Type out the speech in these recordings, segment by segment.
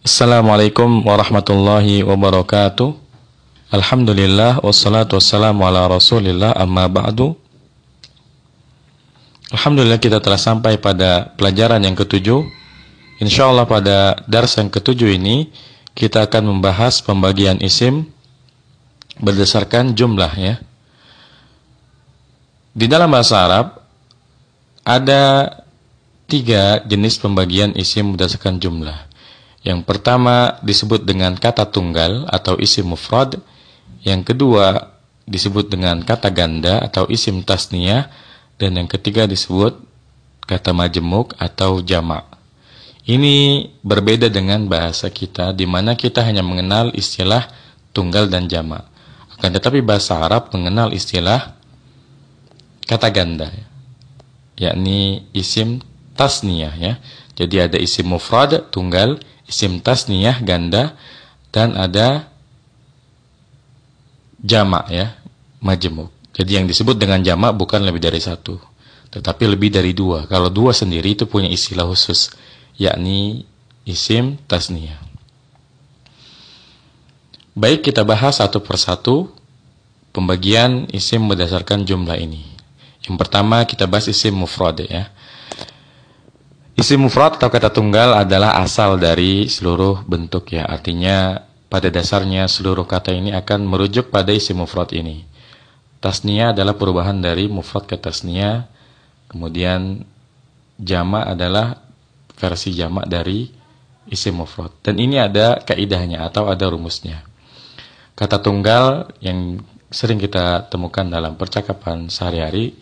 Assalamualaikum warahmatullahi wabarakatuh. Alhamdulillah wassalatu wassalamu ala Rasulillah amma ba'du. Alhamdulillah kita telah sampai pada pelajaran yang ketujuh. Insyaallah pada dars yang ketujuh ini kita akan membahas pembagian isim berdasarkan jumlah ya. Di dalam bahasa Arab ada 3 jenis pembagian isim berdasarkan jumlah. Yang pertama disebut dengan kata tunggal atau isim mufrad. Yang kedua disebut dengan kata ganda atau isim tasniyah. Dan yang ketiga disebut kata majemuk atau jamak. Ini berbeda dengan bahasa kita, di mana kita hanya mengenal istilah tunggal dan jamak. Akan tetapi bahasa Arab mengenal istilah kata ganda, yakni isim tasniyah ya. Jadi ada isim mufrad tunggal, isim tasniyah ganda, dan ada jamak ya, majemuk. Jadi yang disebut dengan jamak bukan lebih dari 1, tetapi lebih dari 2. Kalau 2 sendiri itu punya istilah khusus, yakni isim tasniyah. Baik, kita bahas satu persatu pembagian isim berdasarkan jumlah ini. Yang pertama kita bahas isim mufrad ya. Isim mufrad atau kata tunggal adalah asal dari seluruh bentuk ya. Artinya pada dasarnya seluruh kata ini akan merujuk pada isim mufrad ini. Tasniyah adalah perubahan dari mufrad ke tasniyah. Kemudian jamak adalah versi jamak dari isim mufrad. Dan ini ada kaidahnya atau ada rumusnya. Kata tunggal yang sering kita temukan dalam percakapan sehari-hari,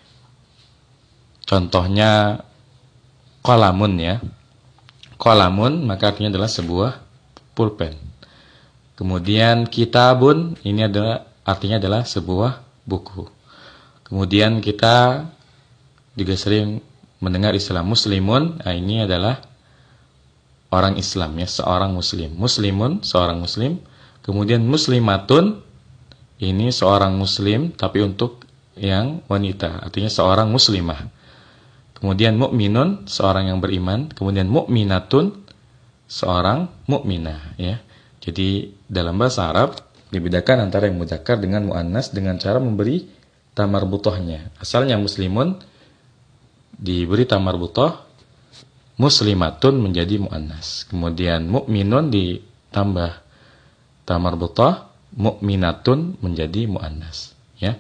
contohnya qalamun ya. Qalamun maka artinya adalah sebuah pulpen. Kemudian kitabun ini adalah artinya adalah sebuah buku. Kemudian kita juga sering mendengar istilah muslimun. Nah, ini adalah orang Islam ya, seorang muslim. Muslimun seorang muslim. Kemudian muslimatun ini seorang muslim tapi untuk yang wanita, artinya seorang muslimah. Kemudian mukminun seorang yang beriman, kemudian mukminatun seorang mukminah ya. Jadi dalam bahasa Arab dibedakan antara yang mudzakkar dengan muannas dengan cara memberi tamarbutahnya. Asalnya muslimun diberi tamarbutah, muslimatun menjadi muannas. Kemudian mukminun ditambah tamarbutah, mukminatun menjadi muannas ya.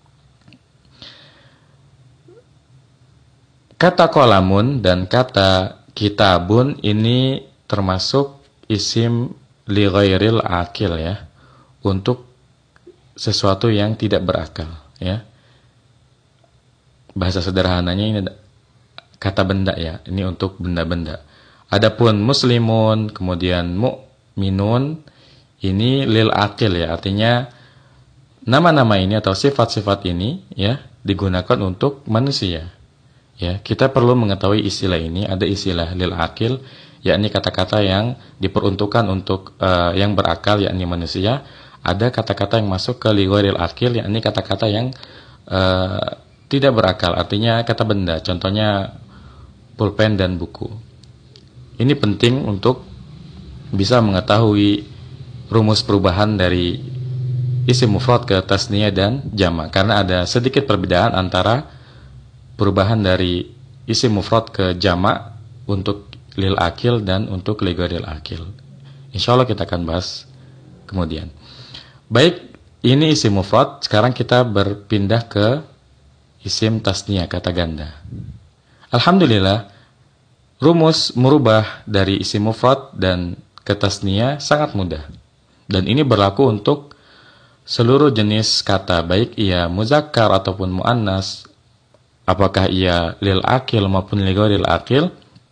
Kata qalamun dan kata kitabun ini termasuk isim li ghairil akil ya, untuk sesuatu yang tidak berakal ya. Bahasa sederhananya ini kata benda ya, ini untuk benda-benda. Adapun muslimun kemudian mukminun ini lil akil ya, artinya nama-nama ini atau sifat-sifat ini ya digunakan untuk manusia. Ya, kita perlu mengetahui istilah ini. Ada istilah lil akil, yakni kata-kata yang diperuntukkan untuk yang berakal, yakni manusia. Ada kata-kata yang masuk ke li ghairil akil, yakni kata-kata yang tidak berakal, artinya kata benda. Contohnya pulpen dan buku. Ini penting untuk bisa mengetahui rumus perubahan dari isim mufrad ke tasniyah dan jamak, karena ada sedikit perbedaan antara perubahan dari isim mufrad ke jamak untuk lil akil dan untuk li ghairil akil. Insyaallah kita akan bahas kemudian. Baik, ini isim mufrad. Sekarang kita berpindah ke isim tasniyah, kata ganda. Alhamdulillah, rumus merubah dari isim mufrad dan ke tasniyah sangat mudah. Dan ini berlaku untuk seluruh jenis kata, baik ia muzakkar ataupun muannas, apakah ia lil akil maupun li ghairil akil,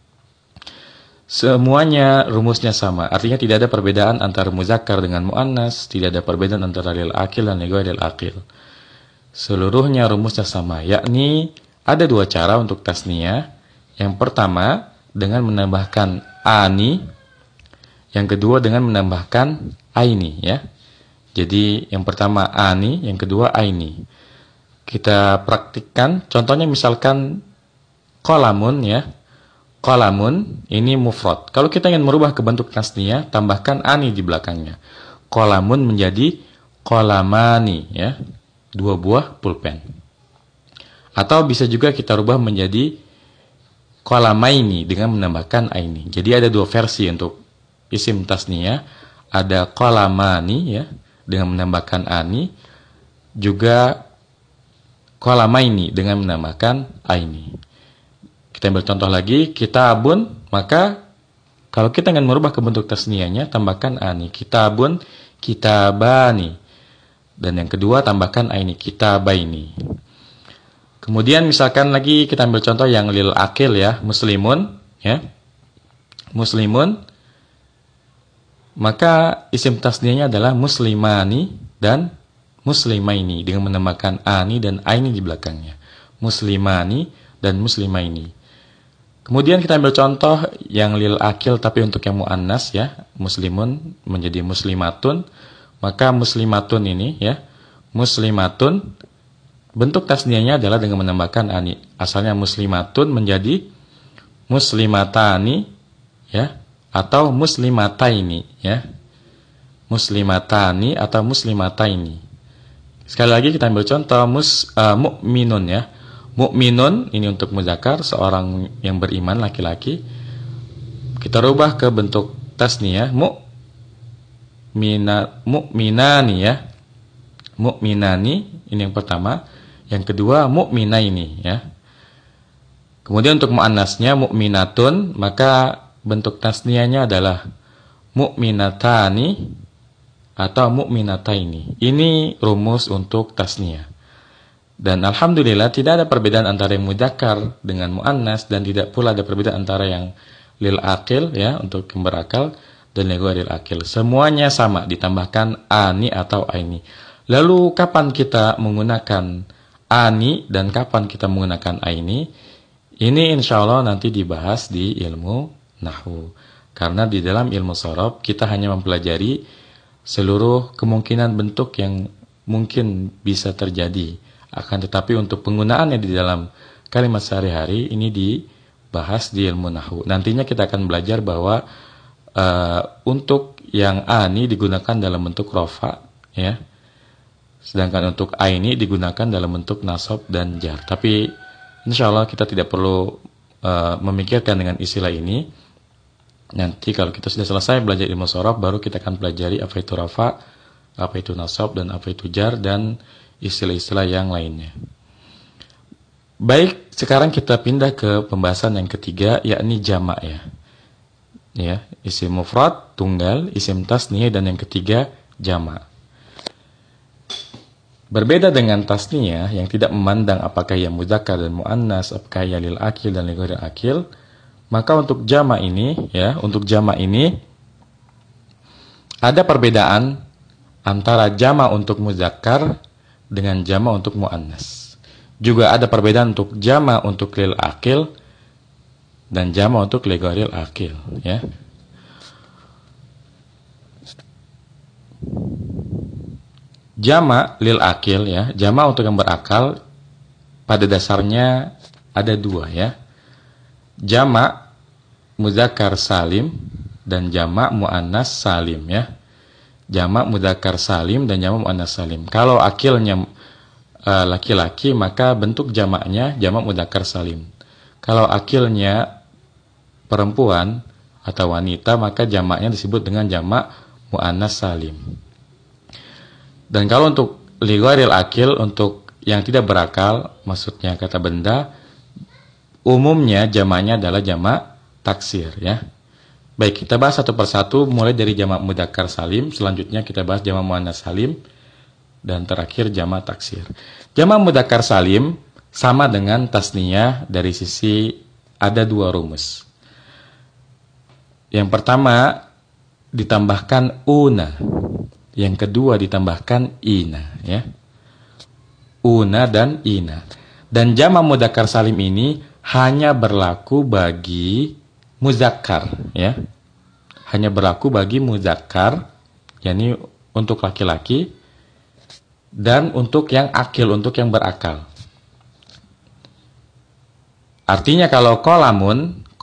semuanya rumusnya sama. Artinya tidak ada perbedaan antara muzakkar dengan muannas, tidak ada perbedaan antara lil akil dan li ghairil akil. Seluruhnya rumusnya sama, yakni ada 2 cara untuk tasniyah. Yang pertama dengan menambahkan ani, yang kedua dengan menambahkan aini ya. Jadi yang pertama ani, yang kedua aini. Kita praktikkan, contohnya misalkan qalamun ya. Qalamun ini mufrad. Kalau kita ingin merubah ke bentuk tasniyah, tambahkan ani di belakangnya. Qalamun menjadi qalamani, ya. 2 buah pulpen. Atau bisa juga kita rubah menjadi qalamaini dengan menambahkan aini. Jadi ada 2 versi untuk isim tasniyah. Ada qalamani, ya, dengan menambahkan ani, juga qalamaini dengan menambahkan aini. Kita ambil contoh lagi, kitabun, maka kalau kita ingin merubah ke bentuk tasniyahnya, tambahkan ani. Kitabun, kitabani. Dan yang kedua, tambahkan aini, kitabaini. Kemudian misalkan lagi kita ambil contoh yang lil akil, ya, muslimun, ya. Muslimun, maka isim tasniyahnya adalah muslimani dan muslimaini dengan menambahkan ani dan aini di belakangnya. Muslimani dan muslimaini. Kemudian kita ambil contoh yang lil akil tapi untuk yang muannas, ya, muslimun menjadi muslimatun, maka muslimatun ini, ya, muslimatun bentuk tasniyahnya adalah dengan menambahkan ani. Asalnya muslimatun menjadi muslimatani, ya, atau muslimataini, ya, muslimatani atau muslimataini. Sekali lagi kita ambil contoh mukminun, ya. Mukminun ini untuk muzakkar, seorang yang beriman laki-laki. Kita rubah ke bentuk tasniyah, mukminani, ya. Mukminani ini yang pertama, yang kedua mukminaini, ya. Kemudian untuk muannasnya mukminatun, maka bentuk tasniyahnya adalah mukminatani atau mukminataini. Ini rumus untuk tasniyah. Dan alhamdulillah tidak ada perbedaan antara yang mudzakkar dengan muannas, dan tidak pula ada perbedaan antara yang lil akil, ya, untuk yang berakal, dan yang ghairil akil. Semuanya sama, ditambahkan ani atau aini. Lalu kapan kita menggunakan ani dan kapan kita menggunakan aini? Ini insyaallah nanti dibahas di ilmu nahwu. Karena di dalam ilmu shorab kita hanya mempelajari seluruh kemungkinan bentuk yang mungkin bisa terjadi. Akan tetapi untuk penggunaannya di dalam kalimat sehari-hari ini dibahas di ilmu nahwu. Nantinya kita akan belajar bahwa untuk yang ani digunakan dalam bentuk rofa, ya. Sedangkan untuk aini digunakan dalam bentuk nasab dan jar. Tapi insyaallah kita tidak perlu memikirkan dengan istilah ini. Nanti kalau kita sudah selesai belajar ilmu shorab, baru kita akan pelajari apa itu rofa, apa itu nasab, dan apa itu jar, dan istilah-istilah yang lainnya. Baik, sekarang kita pindah ke pembahasan yang ketiga, yakni jamak, ya. Ya, isim mufrad, tunggal, isim tasniyah, dan yang ketiga jamak. Berbeda dengan tasniyah yang tidak memandang apakah ia mudzakkar dan muannas, apakah ia lil akil dan li ghairil akil, maka untuk jamak ini, ya, untuk jamak ini ada perbedaan antara jamak untuk mudzakkar dengan jamak untuk muannas. Juga ada perbedaan untuk jamak untuk lil akil dan jamak untuk li ghairil akil, ya. Jamak lil akil, ya, jamak untuk yang berakal pada dasarnya ada 2, ya. Jamak mudzakkar salim dan jamak muannas salim, ya. Jamak mudzakkar salim dan jamak muannas salim. Kalau akilnya laki-laki, maka bentuk jamaknya jamak mudzakkar salim. Kalau akilnya perempuan atau wanita, maka jamaknya disebut dengan jamak muannas salim. Dan kalau untuk li ghairil akil, untuk yang tidak berakal, maksudnya kata benda, umumnya jamaknya adalah jamak taksir, ya. Baik, kita bahas satu persatu, mulai dari jamak mudzakkar salim, selanjutnya kita bahas jamak muannas salim, dan terakhir jamak taksir. Jamak mudzakkar salim sama dengan tasniyah dari sisi ada 2 rumus. Yang pertama ditambahkan una, yang kedua ditambahkan ina, ya. Una dan ina. Dan jamak mudzakkar salim ini hanya berlaku bagi muzakkar, ya. Hanya berlaku bagi muzakkar, yakni untuk laki-laki, dan untuk yang akil, untuk yang berakal. Artinya kalau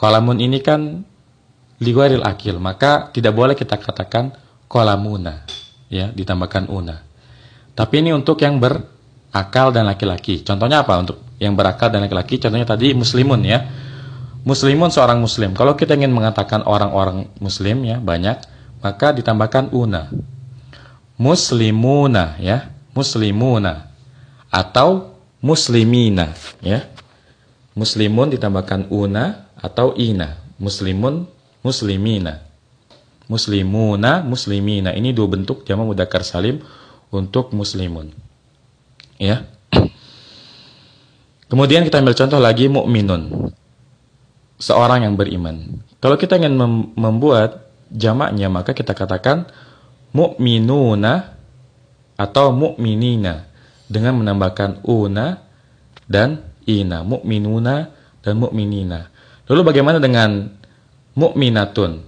Qalamun ini kan lighairil akil, maka tidak boleh kita katakan qalamuna, ya, ditambahkan una. Tapi ini untuk yang berakal dan laki-laki. Contohnya apa untuk yang berakal dan laki-laki? Contohnya tadi muslimun, ya. Muslimun seorang muslim. Kalau kita ingin mengatakan orang-orang muslim, ya, banyak, maka ditambahkan una. Muslimuna, ya, muslimuna, atau muslimina, ya. Muslimun ditambahkan una atau ina. Muslimun, muslimina. Muslimuna, muslimina. Ini dua bentuk jamak mudzakkar salim untuk muslimun. Ya. Kemudian kita ambil contoh lagi mukminun. Seorang yang beriman. Kalau kita ingin membuat jamaknya, maka kita katakan mukminuna atau mukminina dengan menambahkan una dan ina, mukminuna dan mukminina. Lalu bagaimana dengan mukminatun?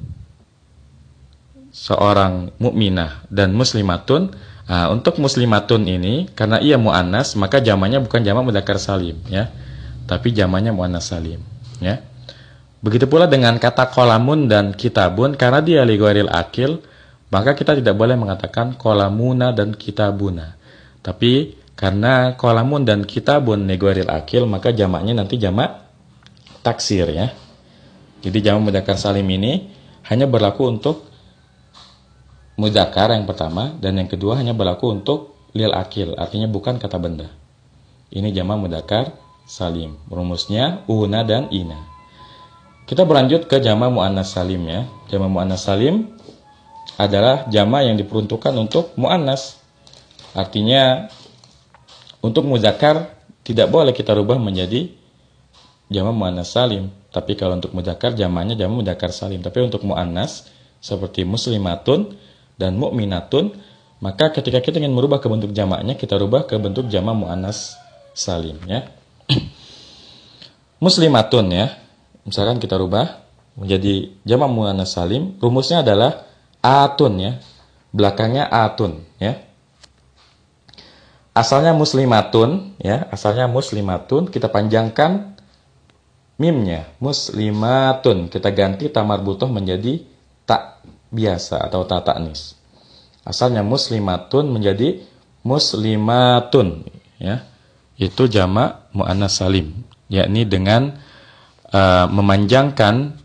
Seorang mukminah dan muslimatun. Nah, untuk muslimatun ini karena ia muannas, maka jamaknya bukan jamak mudzakkar salim, ya. Tapi jamaknya muannas salim, ya. Begitu pula dengan kata qalamun dan kitabun, karena dia li ghairil akil, maka kita tidak boleh mengatakan qalamuna dan kitabuna. Tapi karena qalamun dan kitabun negoril akil, maka jamaknya nanti jamak taksir, ya. Jadi jamak mudzakkar salim ini hanya berlaku untuk mudzakkar yang pertama, dan yang kedua hanya berlaku untuk lil akil, artinya bukan kata benda. Ini jamak mudzakkar salim. Rumusnya una dan ina. Kita berlanjut ke jamak muannas salim, ya. Jamak muannas salim adalah jamak yang diperuntukkan untuk muannas. Artinya untuk mudzakkar tidak boleh kita rubah menjadi jamak muannas salim. Tapi kalau untuk mudzakkar jamaknya jamak mudzakkar salim. Tapi untuk muannas seperti muslimatun dan mukminatun, maka ketika kita ingin merubah ke bentuk jamaknya, kita rubah ke bentuk jamak muannas salim, ya. Muslimatun, ya. Misalkan kita rubah menjadi jamak muannas salim, rumusnya adalah atun, ya. Belakangnya atun, ya. Asalnya muslimatun, ya, asalnya muslimatun, kita panjangkan mimnya, muslimatun, kita ganti ta marbuthah menjadi ta biasa atau ta ta'nis. Asalnya muslimatun menjadi muslimatun, ya. Itu jamak muannas salim, yakni dengan memanjangkan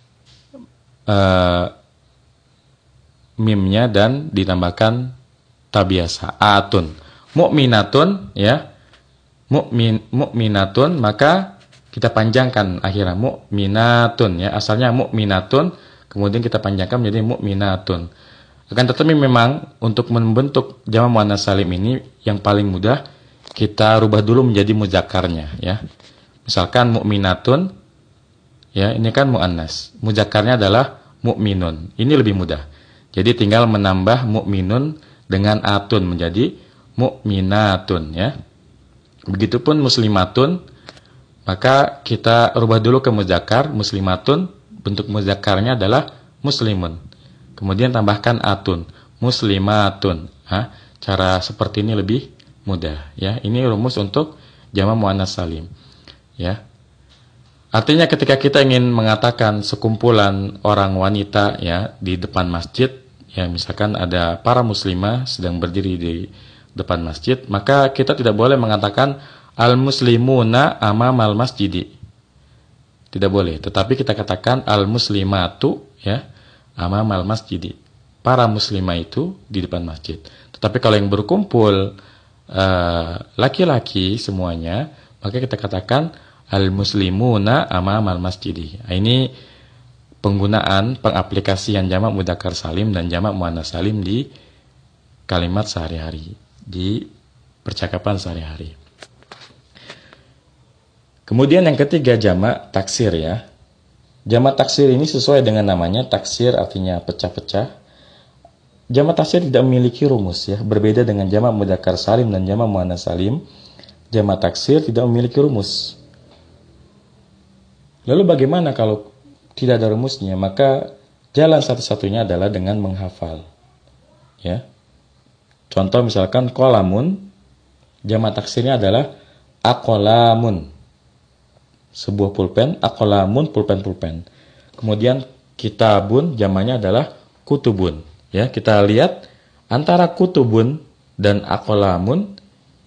mimnya dan ditambahkan ta biasa, atun. Mukminatun, ya, mukminatun, maka kita panjangkan akhirnya mukminatun, ya. Asalnya mukminatun, kemudian kita panjangkan menjadi mukminatun. Akan tetapi memang untuk membentuk jamak muannas salim ini yang paling mudah kita rubah dulu menjadi mudzakarnya, ya. Misalkan mukminatun, ya, ini kan muannas, mudzakarnya adalah mukminun. Ini lebih mudah. Jadi tinggal menambah mukminun dengan atun menjadi mukminatun, ya. Begitupun muslimatun, maka kita rubah dulu ke mudzakar, muslimatun, bentuk mudzakarnya adalah muslimun. Kemudian tambahkan atun, muslimatun. Cara seperti ini lebih mudah, ya. Ini rumus untuk jamak muannas salim, ya. Artinya ketika kita ingin mengatakan sekumpulan orang wanita, ya, di depan masjid, ya, misalkan ada para muslimah sedang berdiri di depan masjid, maka kita tidak boleh mengatakan al-muslimuna amamal masjidi. Tidak boleh, tetapi kita katakan al-muslimatu, ya, amamal masjidi. Para muslimah itu di depan masjid. Tetapi kalau yang berkumpul laki-laki semuanya, maka kita katakan al-muslimuna amamal masjidi. Ini penggunaan pengaplikasian jamak mudzakkar salim dan jamak muannas salim di kalimat sehari-hari, di percakapan sehari-hari. Kemudian yang ketiga jamak taksir, ya. Jamak taksir ini sesuai dengan namanya, taksir artinya pecah-pecah. Jamak taksir tidak memiliki rumus, ya. Berbeda dengan jamak mudzakkar salim dan jamak muannas salim, jamak taksir tidak memiliki rumus. Lalu bagaimana kalau tidak ada rumusnya? Maka jalan satu-satunya adalah dengan menghafal, ya. Contoh misalkan qalamun, jamak taksirnya adalah aqlamun. sebuah pulpen, aqlamun pulpen-pulpen. Kemudian kitabun jamaknya adalah kutubun. Ya, kita lihat antara kutubun dan aqlamun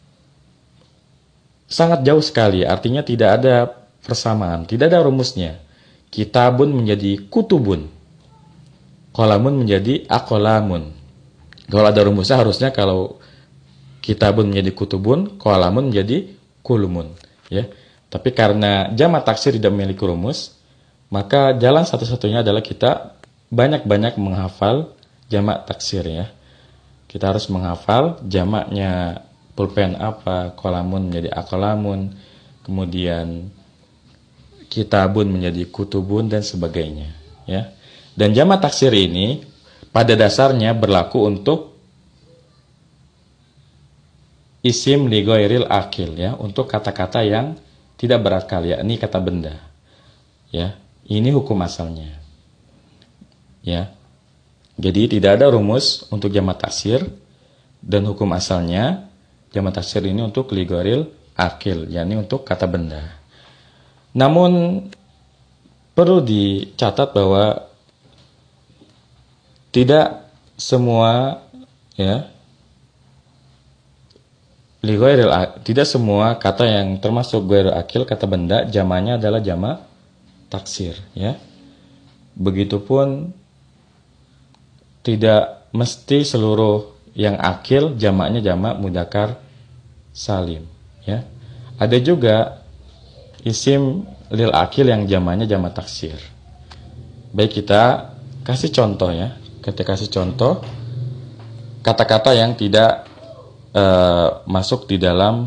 sangat jauh sekali, artinya tidak ada persamaan, tidak ada rumusnya. Kitabun menjadi kutubun, qalamun menjadi aqlamun. Kalau ada rumusnya harusnya kalau kitabun menjadi kutubun, qalamun menjadi kulumun, ya. Tapi karena jamak taksir tidak memiliki rumus, maka jalan satu-satunya adalah kita banyak-banyak menghafal jamak taksir, ya. Kita harus menghafal jamaknya pulpen apa, qalamun menjadi aqlamun, kemudian kitabun menjadi kutubun dan sebagainya, ya. Dan jamak taksir ini pada dasarnya berlaku untuk isim li ghairil akil, ya, untuk kata-kata yang tidak berakal, yakni kata benda. Ya, ini hukum asalnya. Ya. Jadi tidak ada rumus untuk jamak taksir dan hukum asalnya jamak taksir ini untuk li ghairil akil, yakni untuk kata benda. Namun perlu dicatat bahwa tidak semua, ya, tidak semua kata yang termasuk ghairil akil, kata benda, jamaknya adalah jamak taksir, ya. Begitupun tidak mesti seluruh yang akil jamaknya jamak mudzakkar salim, ya. Ada juga isim lil akil yang jamaknya jamak taksir. Baik, kita kasih contoh, ya. Kita kasih contoh kata-kata yang tidak masuk di dalam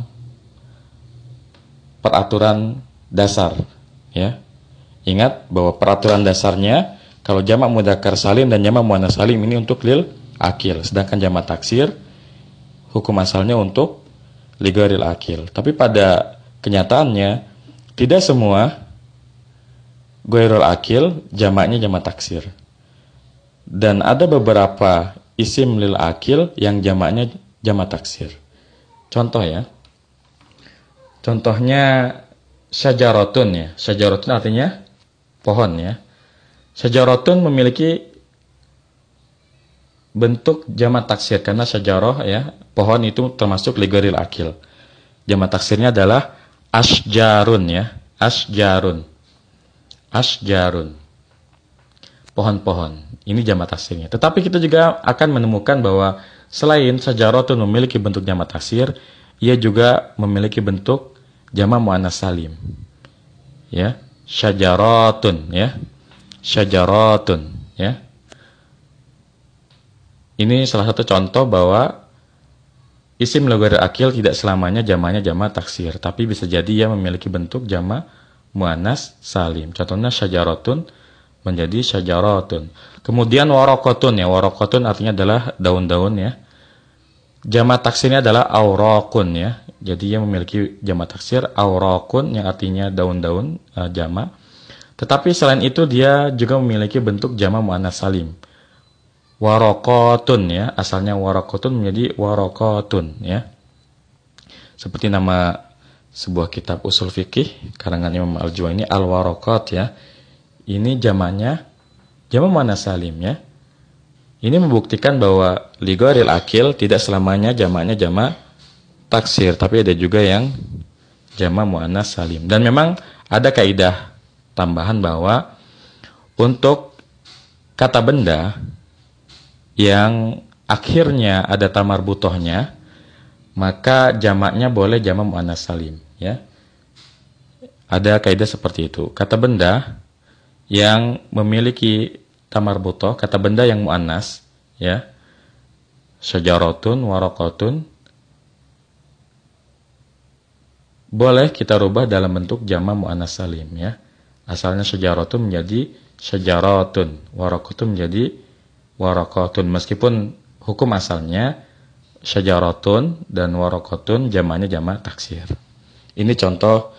peraturan dasar, ya. Ingat bahwa peraturan dasarnya kalau jamak mudzakkar salim dan jamak muannats salim ini untuk lil akil, sedangkan jamak taksir hukum asalnya untuk li ghairil akil. Tapi pada kenyataannya tidak semua ghairul akil jamaknya jamak taksir. Dan ada beberapa isim lil akil yang jamaknya jamak taksir. Contoh, ya. Contohnya syajaratun, ya. Syajaratun artinya pohon, ya. Syajaratun memiliki bentuk jamak taksir karena syajarah, ya, pohon itu termasuk li ghairil akil. Jamak taksirnya adalah asjarun, ya. Asjarun. Asjarun. Pohon-pohon. Ini jamak taksirnya. Tetapi kita juga akan menemukan bahwa selain syajaratun memiliki bentuk jamak taksir, ia juga memiliki bentuk jamak muannats salim. Ya, syajaratun, ya. Syajaratun, ya. Ini salah satu contoh bahwa isim li ghairil akil tidak selamanya jamaknya jamak taksir, tapi bisa jadi ia memiliki bentuk jamak muannats salim. Contohnya syajaratun menjadi syajaratun. Kemudian waraqatun, ya. Waraqatun artinya adalah daun-daun, ya. Jamak taksirnya adalah auraqun, ya. Jadi ia memiliki jamak taksir auraqun yang artinya daun-daun, jamak. Tetapi selain itu dia juga memiliki bentuk jamak muannats salim. Waraqatun, ya. Asalnya waraqatun menjadi waraqatun, ya. Seperti nama sebuah kitab usul fikih karangan Imam Al-Juwaini, Al-Waraqat, ya. Ini jamaknya jamak muannats salim, ya. Ini membuktikan bahwa li ghairil akil tidak selamanya jamaknya jamak taksir, tapi ada juga yang jamak muannats salim. Dan memang ada kaidah tambahan bahwa untuk kata benda yang akhirnya ada tamar butohnya, maka jamaknya boleh jamak muannats salim, ya. Ada kaidah seperti itu. Kata benda yang memiliki tamar butoh, kata benda yang muannas, ya, syajaratun, waraqatun, boleh kita rubah dalam bentuk jamak muannats salim, ya. Asalnya syajaratun menjadi syajaratun, waraqatun menjadi waraqatun, meskipun hukum asalnya syajaratun dan waraqatun jamaknya jamak taksir. Ini contoh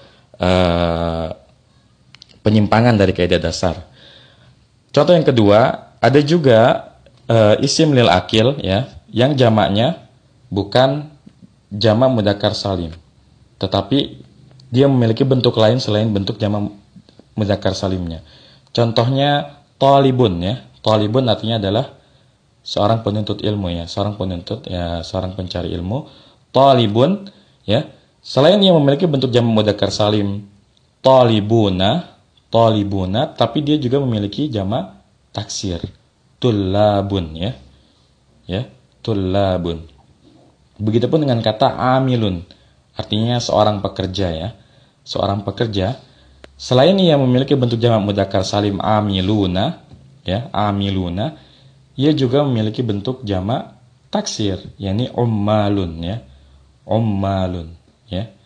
penyimpangan dari kaidah dasar. Contoh yang kedua, ada juga isim lil akil, ya, yang jamaknya bukan jamak mudzakkar salim, tetapi dia memiliki bentuk lain selain bentuk jamak mudzakkar salimnya. Contohnya talibun ya. Talibun artinya adalah seorang penuntut ilmu ya, seorang penuntut ya, seorang pencari ilmu. Talibun ya. Selain dia memiliki bentuk jamak mudzakkar salim talibuna, tapi dia juga memiliki jamak taksir tullabun ya. Ya, tullabun. Begitupun dengan kata amilun, artinya seorang pekerja ya. Seorang pekerja. Selain ia memiliki bentuk jamak mudzakkar salim amiluna, ya, amiluna, ia juga memiliki bentuk jamak taksir, yakni ummalun ya. Ummalun ya.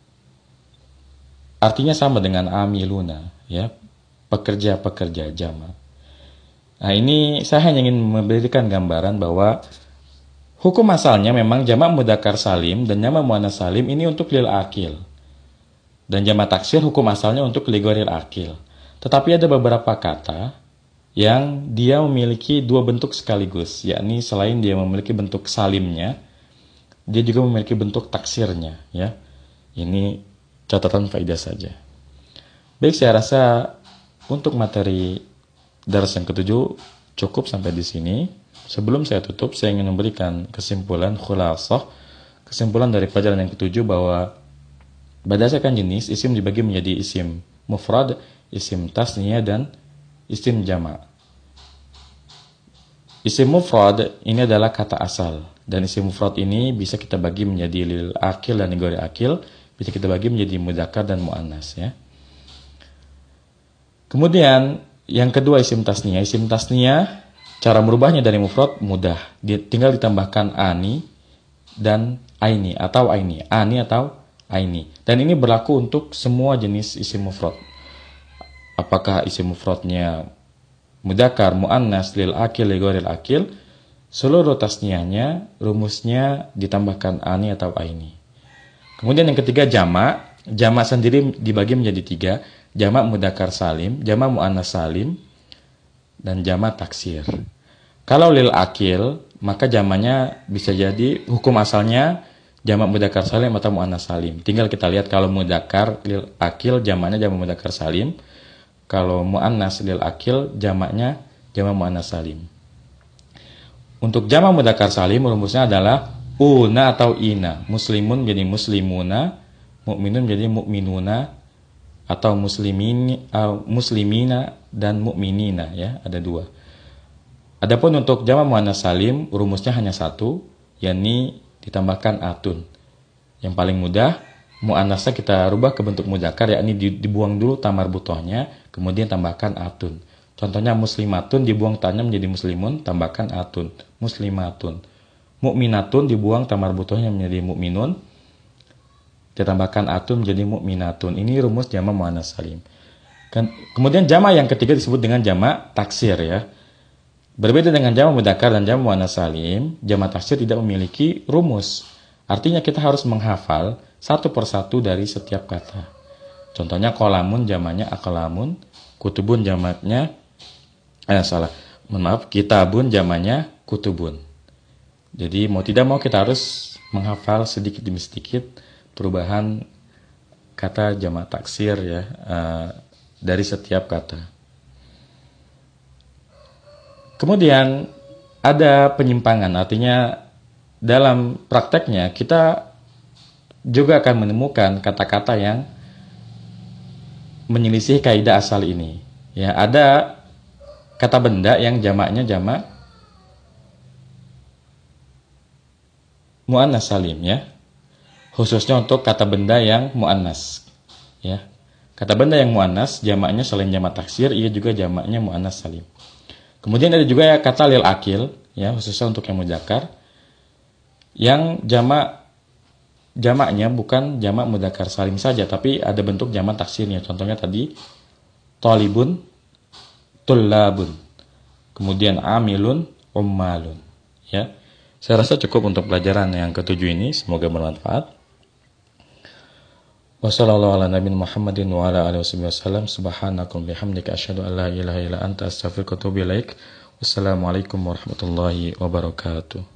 Artinya sama dengan amiluna ya. Pekerja-pekerja jamak. Nah, ini saya hanya ingin memberikan gambaran bahwa hukum asalnya memang jamak mudzakkar salim dan jamak muannats salim ini untuk lil akil. Dan jamak taksir hukum asalnya untuk li ghairil akil. Tetapi ada beberapa kata yang dia memiliki dua bentuk sekaligus, yakni selain dia memiliki bentuk salimnya, dia juga memiliki bentuk taksirnya ya. Ini catatan faedah saja. Baik, saya rasa untuk materi dars yang ketujuh cukup sampai di sini. Sebelum saya tutup, saya ingin memberikan kesimpulan khulasah, kesimpulan dari pelajaran yang ketujuh bahwa berdasarkan jenis, isim dibagi menjadi isim mufrad, isim tasniyah, dan isim jamak. Isim mufrad ini adalah kata asal, dan isim mufrad ini bisa kita bagi menjadi lil akil dan ghairi akil, bisa kita bagi menjadi mudzakkar dan muannas ya. Kemudian yang kedua isim tasniyah. Isim tasniyah cara merubahnya dari mufrad mudah. Dia tinggal ditambahkan ani dan aini atau aini. Ani atau aini. Dan ini berlaku untuk semua jenis isim mufrad. Apakah isim mufradnya mudzakkar, muannas, lil akil, li ghairil akil, seluruh tasniyahnya rumusnya ditambahkan ani atau aini. Kemudian yang ketiga jamak. Jamak sendiri dibagi menjadi tiga. Jamak mudzakkar salim, jamak muannats salim, dan jamak taksir. Kalau lil akil, maka jamaknya bisa jadi hukum asalnya jamak mudzakkar salim atau muannats salim. Tinggal kita lihat kalau mudzakkar lil akil jamaknya jamak mudzakkar salim. Kalau muannats lil akil jamaknya jamak muannats salim. Untuk jamak mudzakkar salim rumusnya adalah una atau ina. Muslimun menjadi muslimuna, mukminun menjadi mukminuna, atau muslimina dan mukminina ya, ada dua. Adapun untuk jamak muannats salim rumusnya hanya satu, yakni ditambahkan atun. Yang paling mudah muannasnya kita rubah ke bentuk mudzakkar, yakni dibuang dulu ta marbuthahnya, kemudian tambahkan atun. Contohnya muslimatun dibuang ta-nya menjadi muslimun, tambahkan atun, muslimatun. Mukminatun dibuang ta marbuthahnya menjadi mukminun, ditambahkan atun menjadi mukminatun. Ini rumus jamak muannats salim. Kemudian jamak yang ketiga disebut dengan jamak taksir ya. Berbeda dengan jamak mudzakkar dan jamak muannats salim, jamak taksir tidak memiliki rumus. Artinya kita harus menghafal satu persatu dari setiap kata. Contohnya qalamun jamaknya aqlamun, kutubun jamaknya kitabun jamaknya kutubun. Jadi mau tidak mau kita harus menghafal sedikit demi sedikit perubahan kata jamak taksir ya, dari setiap kata. Kemudian ada penyimpangan, artinya dalam prakteknya kita juga akan menemukan kata-kata yang menyelisih kaidah asal ini. Ya, ada kata benda yang jamaknya jamak muannats salim ya. Khususnya untuk kata benda yang muannas ya. Kata benda yang muannas jamaknya selain jamak taksir, ia juga jamaknya muannats salim. Kemudian ada juga ya kata lil akil ya, khususnya untuk yang mudzakkar yang jamaknya bukan jamak mudzakkar salim saja, tapi ada bentuk jamak taksirnya. Contohnya tadi talibun, tullabun, kemudian amilun, ummalun ya. Saya rasa cukup untuk pelajaran yang ketujuh ini, semoga bermanfaat. Wassalamualaikum warahmatullahi wabarakatuh.